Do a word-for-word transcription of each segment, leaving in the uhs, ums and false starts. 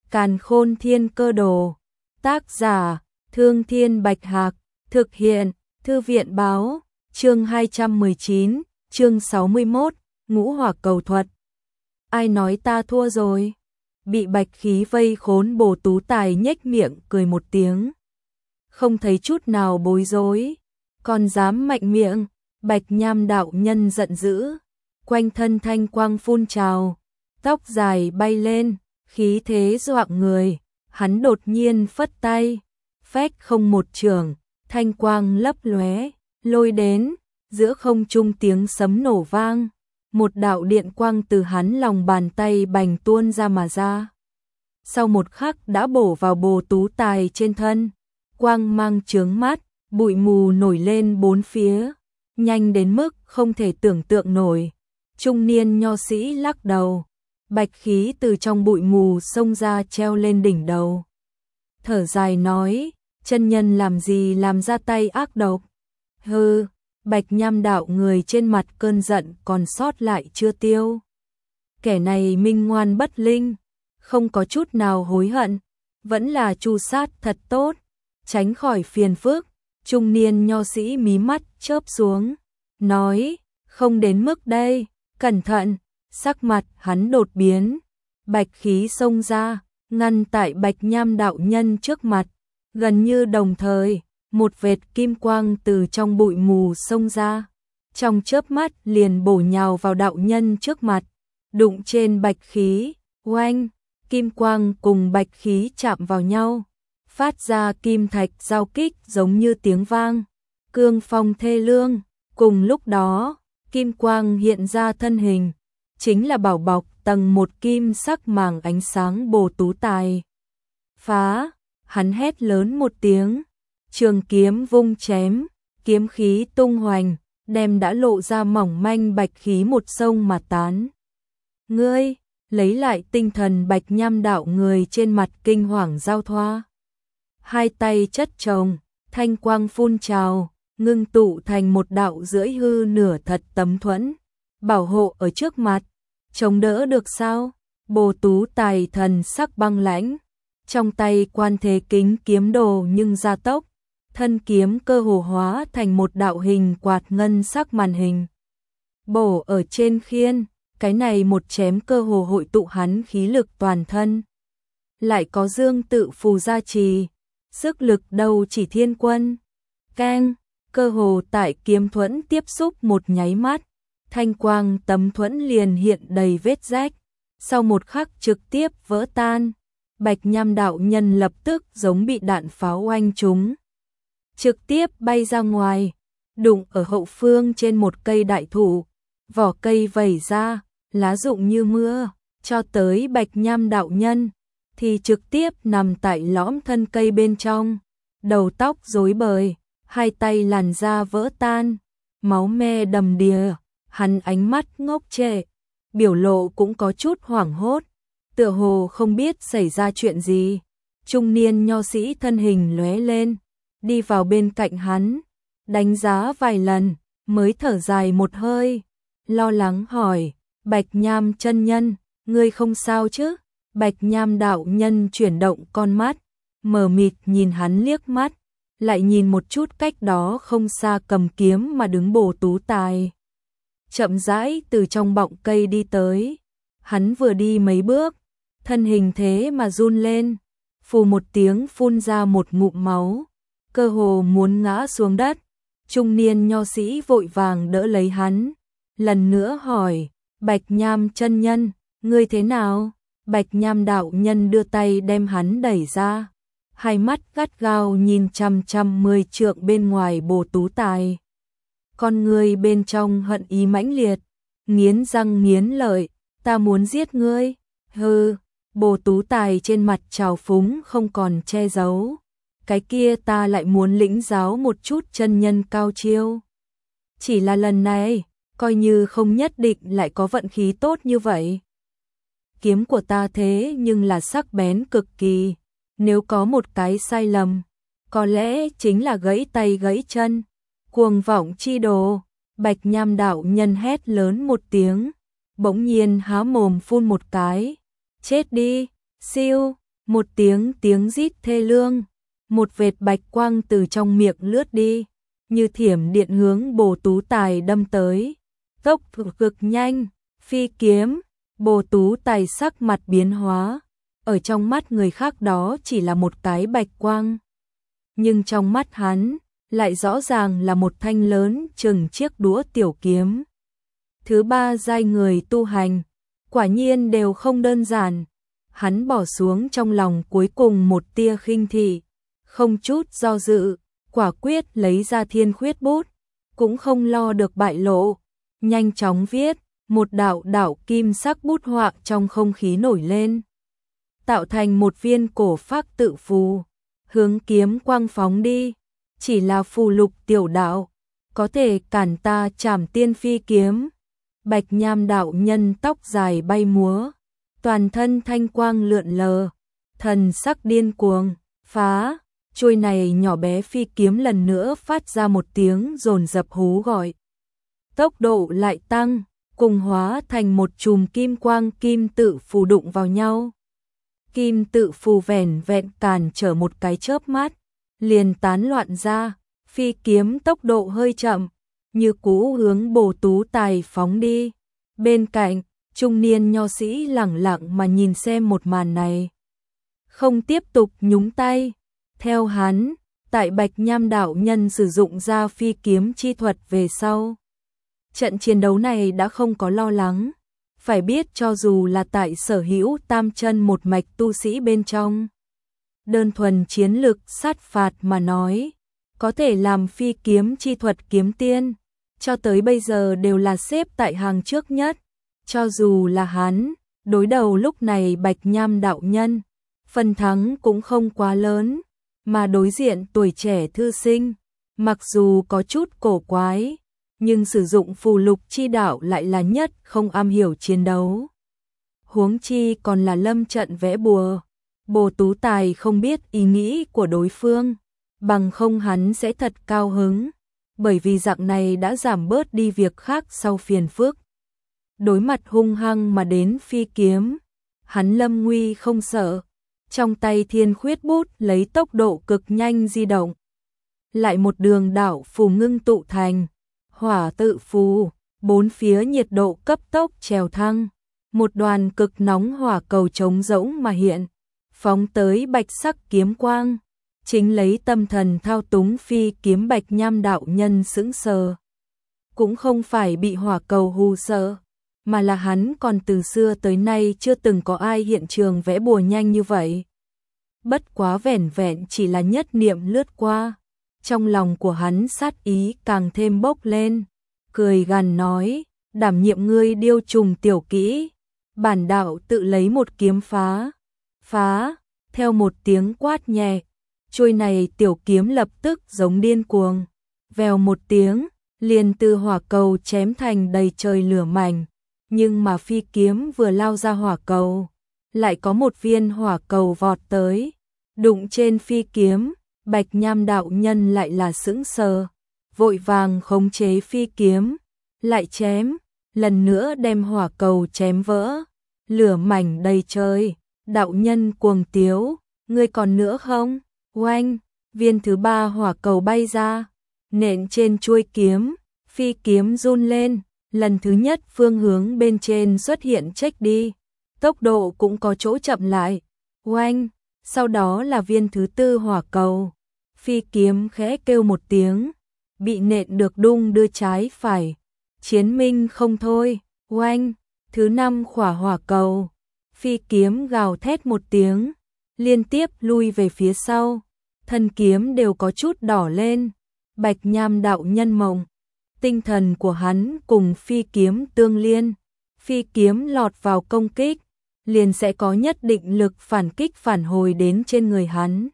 Càn Khôn Thiên Cơ Đồ. Tác giả: Thương Thiên Bạch Hạc. Thực hiện: Thư viện Báo. Chương hai trăm mười chín, chương sáu mươi mốt, Ngũ Hỏa Cầu Thuật. Ai nói ta thua rồi? Bị bạch khí vây khốn, Bồ Tú Tài nhếch miệng cười một tiếng. Không thấy chút nào bối rối, còn dám mạnh miệng. Bạch Nham đạo nhân giận dữ, quanh thân thanh quang phun trào, tóc dài bay lên, khí thế doạng người. Hắn đột nhiên phất tay, phách không một chưởng, thanh quang lấp lóe, lôi đến, giữa không trung tiếng sấm nổ vang, một đạo điện quang từ hắn lòng bàn tay bành tuôn ra mà ra. Sau một khắc đã bổ vào Bồ Tú Tài trên thân, quang mang chướng mắt, bụi mù nổi lên bốn phía, nhanh đến mức không thể tưởng tượng nổi. Trung niên nho sĩ lắc đầu, bạch khí từ trong bụi mù xông ra treo lên đỉnh đầu. Thở dài nói, chân nhân làm gì làm ra tay ác độc. Hừ, Bạch Nham đạo người trên mặt cơn giận còn sót lại chưa tiêu. Kẻ này minh ngoan bất linh, không có chút nào hối hận, vẫn là tru sát thật tốt, tránh khỏi phiền phức. Trung niên nho sĩ mí mắt chớp xuống, nói, không đến mức đây, cẩn thận. Sắc mặt hắn đột biến, bạch khí xông ra, ngăn tại Bạch Nham đạo nhân trước mặt. Gần như đồng thời, một vệt kim quang từ trong bụi mù xông ra, trong chớp mắt liền bổ nhào vào đạo nhân trước mặt, đụng trên bạch khí. Oanh, kim quang cùng bạch khí chạm vào nhau, phát ra kim thạch giao kích giống như tiếng vang, cương phong thê lương. Cùng lúc đó, kim quang hiện ra thân hình, chính là bảo bọc tầng một kim sắc màng ánh sáng Bồ Tú Tài. Phá, hắn hét lớn một tiếng, trường kiếm vung chém, kiếm khí tung hoành, đem đã lộ ra mỏng manh bạch khí một sông mà tán. Ngươi, lấy lại tinh thần. Bạch Nham đạo người trên mặt kinh hoàng giao thoa, hai tay chất chồng, thanh quang phun trào, ngưng tụ thành một đạo rưỡi hư nửa thật tấm thuẫn, bảo hộ ở trước mặt. Chống đỡ được sao? Bồ Tú Tài thần sắc băng lãnh, trong tay Quan Thế Kính kiếm đồ nhưng gia tốc, thân kiếm cơ hồ hóa thành một đạo hình quạt ngân sắc màn hình, bổ ở trên khiên. Cái này một chém cơ hồ hội tụ hắn khí lực toàn thân, lại có dương tự phù gia trì, sức lực đâu chỉ thiên quân. Keng, cơ hồ tại kiếm thuẫn tiếp xúc một nháy mắt, thanh quang tấm thuẫn liền hiện đầy vết rách, sau một khắc trực tiếp vỡ tan. Bạch Nham đạo nhân lập tức giống bị đạn pháo oanh trúng, trực tiếp bay ra ngoài, đụng ở hậu phương trên một cây đại thụ, vỏ cây vẩy ra, lá rụng như mưa, cho tới Bạch Nham đạo nhân thì trực tiếp nằm tại lõm thân cây bên trong, đầu tóc rối bời, hai tay làn da vỡ tan, máu me đầm đìa. Hắn ánh mắt ngốc trệ, biểu lộ cũng có chút hoảng hốt, tựa hồ không biết xảy ra chuyện gì. Trung niên nho sĩ thân hình lóe lên, đi vào bên cạnh hắn, đánh giá vài lần, mới thở dài một hơi, lo lắng hỏi, Bạch Nham chân nhân, ngươi không sao chứ? Bạch Nham đạo nhân chuyển động con mắt, mờ mịt nhìn hắn liếc mắt, lại nhìn một chút cách đó không xa cầm kiếm mà đứng Bồ Tú Tài. Chậm rãi từ trong bọng cây đi tới, hắn vừa đi mấy bước, thân hình thế mà run lên, phù một tiếng phun ra một ngụm máu, cơ hồ muốn ngã xuống đất. Trung niên nho sĩ vội vàng đỡ lấy hắn, lần nữa hỏi, Bạch Nham chân nhân, ngươi thế nào? Bạch Nham đạo nhân đưa tay đem hắn đẩy ra, hai mắt gắt gao nhìn chằm chằm mười trượng bên ngoài Bồ Tú Tài. Con người bên trong hận ý mãnh liệt, nghiến răng nghiến lợi, ta muốn giết ngươi. Hừ, Bồ Tú Tài trên mặt trào phúng không còn che giấu, cái kia ta lại muốn lĩnh giáo một chút chân nhân cao chiêu. Chỉ là lần này, coi như không nhất định lại có vận khí tốt như vậy. Kiếm của ta thế nhưng là sắc bén cực kỳ, nếu có một cái sai lầm, có lẽ chính là gãy tay gãy chân. Cuồng vọng chi đồ, Bạch Nham đạo nhân hét lớn một tiếng, bỗng nhiên há mồm phun một cái, chết đi. Siêu, Một tiếng tiếng rít thê lương, một vệt bạch quang từ trong miệng lướt đi, như thiểm điện hướng Bồ Tú Tài đâm tới. Tốc độ cực nhanh, phi kiếm, Bồ Tú Tài sắc mặt biến hóa, ở trong mắt người khác đó chỉ là một cái bạch quang. Nhưng trong mắt hắn, lại rõ ràng là một thanh lớn chừng chiếc đũa tiểu kiếm. Thứ ba giai người tu hành, quả nhiên đều không đơn giản. Hắn bỏ xuống trong lòng cuối cùng một tia khinh thị, không chút do dự, quả quyết lấy ra thiên khuyết bút, cũng không lo được bại lộ, nhanh chóng viết, một đạo đạo kim sắc bút họa trong không khí nổi lên, tạo thành một viên cổ phác tự phù, hướng kiếm quang phóng đi, chỉ là phù lục tiểu đạo, có thể cản ta trảm tiên phi kiếm. Bạch Nham đạo nhân tóc dài bay múa, toàn thân thanh quang lượn lờ, thần sắc điên cuồng, phá, chuôi này nhỏ bé phi kiếm lần nữa phát ra một tiếng dồn dập hú gọi. Tốc độ lại tăng, cùng hóa thành một chùm kim quang kim tự phù đụng vào nhau. Kim tự phù vẻn vẹn cản trở một cái chớp mắt, liền tán loạn ra, phi kiếm tốc độ hơi chậm, như cũ hướng Bồ Tú Tài phóng đi. Bên cạnh, trung niên nho sĩ lẳng lặng mà nhìn xem một màn này, không tiếp tục nhúng tay. Theo hắn, tại Bạch Nham đạo nhân sử dụng ra phi kiếm chi thuật về sau, trận chiến đấu này đã không có lo lắng. Phải biết cho dù là tại sở hữu tam chân một mạch tu sĩ bên trong, đơn thuần chiến lực sát phạt mà nói, có thể làm phi kiếm chi thuật kiếm tiên, cho tới bây giờ đều là xếp tại hàng trước nhất. Cho dù là hắn, đối đầu lúc này Bạch Nham đạo nhân, phần thắng cũng không quá lớn, mà đối diện tuổi trẻ thư sinh, mặc dù có chút cổ quái, nhưng sử dụng phù lục chi đạo lại là nhất không am hiểu chiến đấu. Huống chi còn là lâm trận vẽ bùa, Bồ Tú Tài không biết ý nghĩ của đối phương, bằng không hắn sẽ thật cao hứng, bởi vì dạng này đã giảm bớt đi việc khác sau phiền phức. Đối mặt hung hăng mà đến phi kiếm, hắn lâm nguy không sợ, trong tay thiên khuyết bút lấy tốc độ cực nhanh di động. Lại một đường đạo phù ngưng tụ thành, hỏa tự phù, bốn phía nhiệt độ cấp tốc trèo thăng, một đoàn cực nóng hỏa cầu trống rỗng mà hiện, phóng tới bạch sắc kiếm quang, chính lấy tâm thần thao túng phi kiếm Bạch Nham đạo nhân sững sờ. Cũng không phải bị hỏa cầu hù sợ, mà là hắn còn từ xưa tới nay chưa từng có ai hiện trường vẽ bùa nhanh như vậy. Bất quá vẻn vẹn chỉ là nhất niệm lướt qua, trong lòng của hắn sát ý càng thêm bốc lên, cười gằn nói, đảm nhiệm ngươi điêu trùng tiểu kỹ, bản đạo tự lấy một kiếm phá, phá, theo một tiếng quát nhẹ, chuôi này tiểu kiếm lập tức giống điên cuồng, vèo một tiếng, liền từ hỏa cầu chém thành đầy trời lửa mảnh, nhưng mà phi kiếm vừa lao ra hỏa cầu, lại có một viên hỏa cầu vọt tới, đụng trên phi kiếm, Bạch Nham đạo nhân lại là sững sờ, vội vàng khống chế phi kiếm, lại chém, lần nữa đem hỏa cầu chém vỡ, lửa mảnh đầy trời, đạo nhân cuồng tiếu, ngươi còn nữa không? Oanh, viên thứ ba hỏa cầu bay ra, nện trên chuôi kiếm, phi kiếm run lên, lần thứ nhất phương hướng bên trên xuất hiện chếch đi, tốc độ cũng có chỗ chậm lại. Oanh, sau đó là viên thứ tư hỏa cầu, phi kiếm khẽ kêu một tiếng, bị nện được đung đưa trái phải, chiến minh không thôi. Oanh, thứ năm khỏa hỏa cầu, phi kiếm gào thét một tiếng, liên tiếp lui về phía sau, thân kiếm đều có chút đỏ lên. Bạch Nham đạo nhân mộng, tinh thần của hắn cùng phi kiếm tương liên, phi kiếm lọt vào công kích, liền sẽ có nhất định lực phản kích phản hồi đến trên người hắn.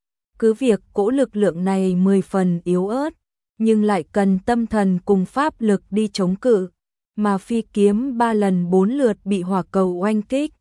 Cứ việc cỗ lực lượng này mười phần yếu ớt, nhưng lại cần tâm thần cùng pháp lực đi chống cự, mà phi kiếm ba lần bốn lượt bị hỏa cầu oanh kích.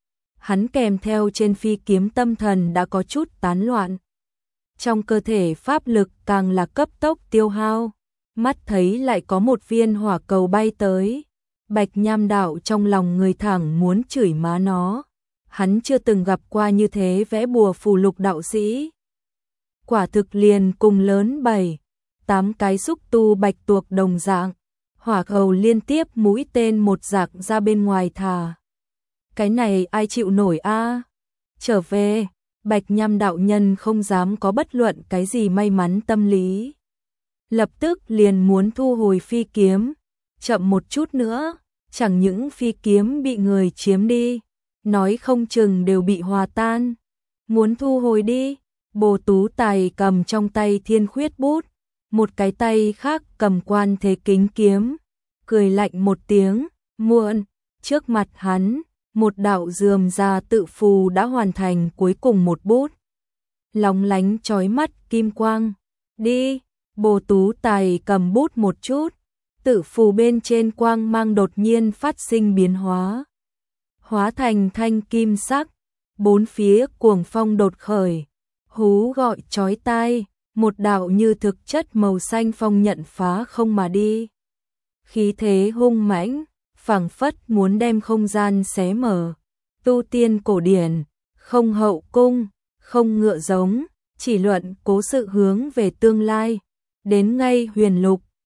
Hắn kèm theo trên phi kiếm tâm thần đã có chút tán loạn. Trong cơ thể pháp lực càng là cấp tốc tiêu hao, mắt thấy lại có một viên hỏa cầu bay tới. Bạch Nham đạo trong lòng người thẳng muốn chửi má nó. hắn chưa từng gặp qua như thế vẽ bùa phù lục đạo sĩ. Quả thực liền cùng lớn bảy, tám cái xúc tu bạch tuộc đồng dạng, hỏa cầu liên tiếp mũi tên một rạc ra bên ngoài thả. Cái này ai chịu nổi a? Trở về, Bạch Nham đạo nhân không dám có bất luận cái gì may mắn tâm lý. Lập tức liền muốn thu hồi phi kiếm, chậm một chút nữa, chẳng những phi kiếm bị người chiếm đi, nói không chừng đều bị hòa tan. Muốn thu hồi đi, Bồ Tú Tài cầm trong tay thiên khuyết bút, một cái tay khác cầm quan thế kính kiếm, cười lạnh một tiếng, muộn, trước mặt hắn, một đạo rườm rà tự phù đã hoàn thành cuối cùng một bút. Lóng lánh chói mắt kim quang, đi, Bồ Tú Tài cầm bút một chút, tự phù bên trên quang mang đột nhiên phát sinh biến hóa. Hóa thành thanh kim sắc, bốn phía cuồng phong đột khởi, hú gọi chói tai, một đạo như thực chất màu xanh phong nhận phá không mà đi. Khí thế hung mãnh, phảng phất muốn đem không gian xé mở. Tu tiên cổ điển, không hậu cung, không ngựa giống, chỉ luận cố sự hướng về tương lai. Đến ngay huyền lục,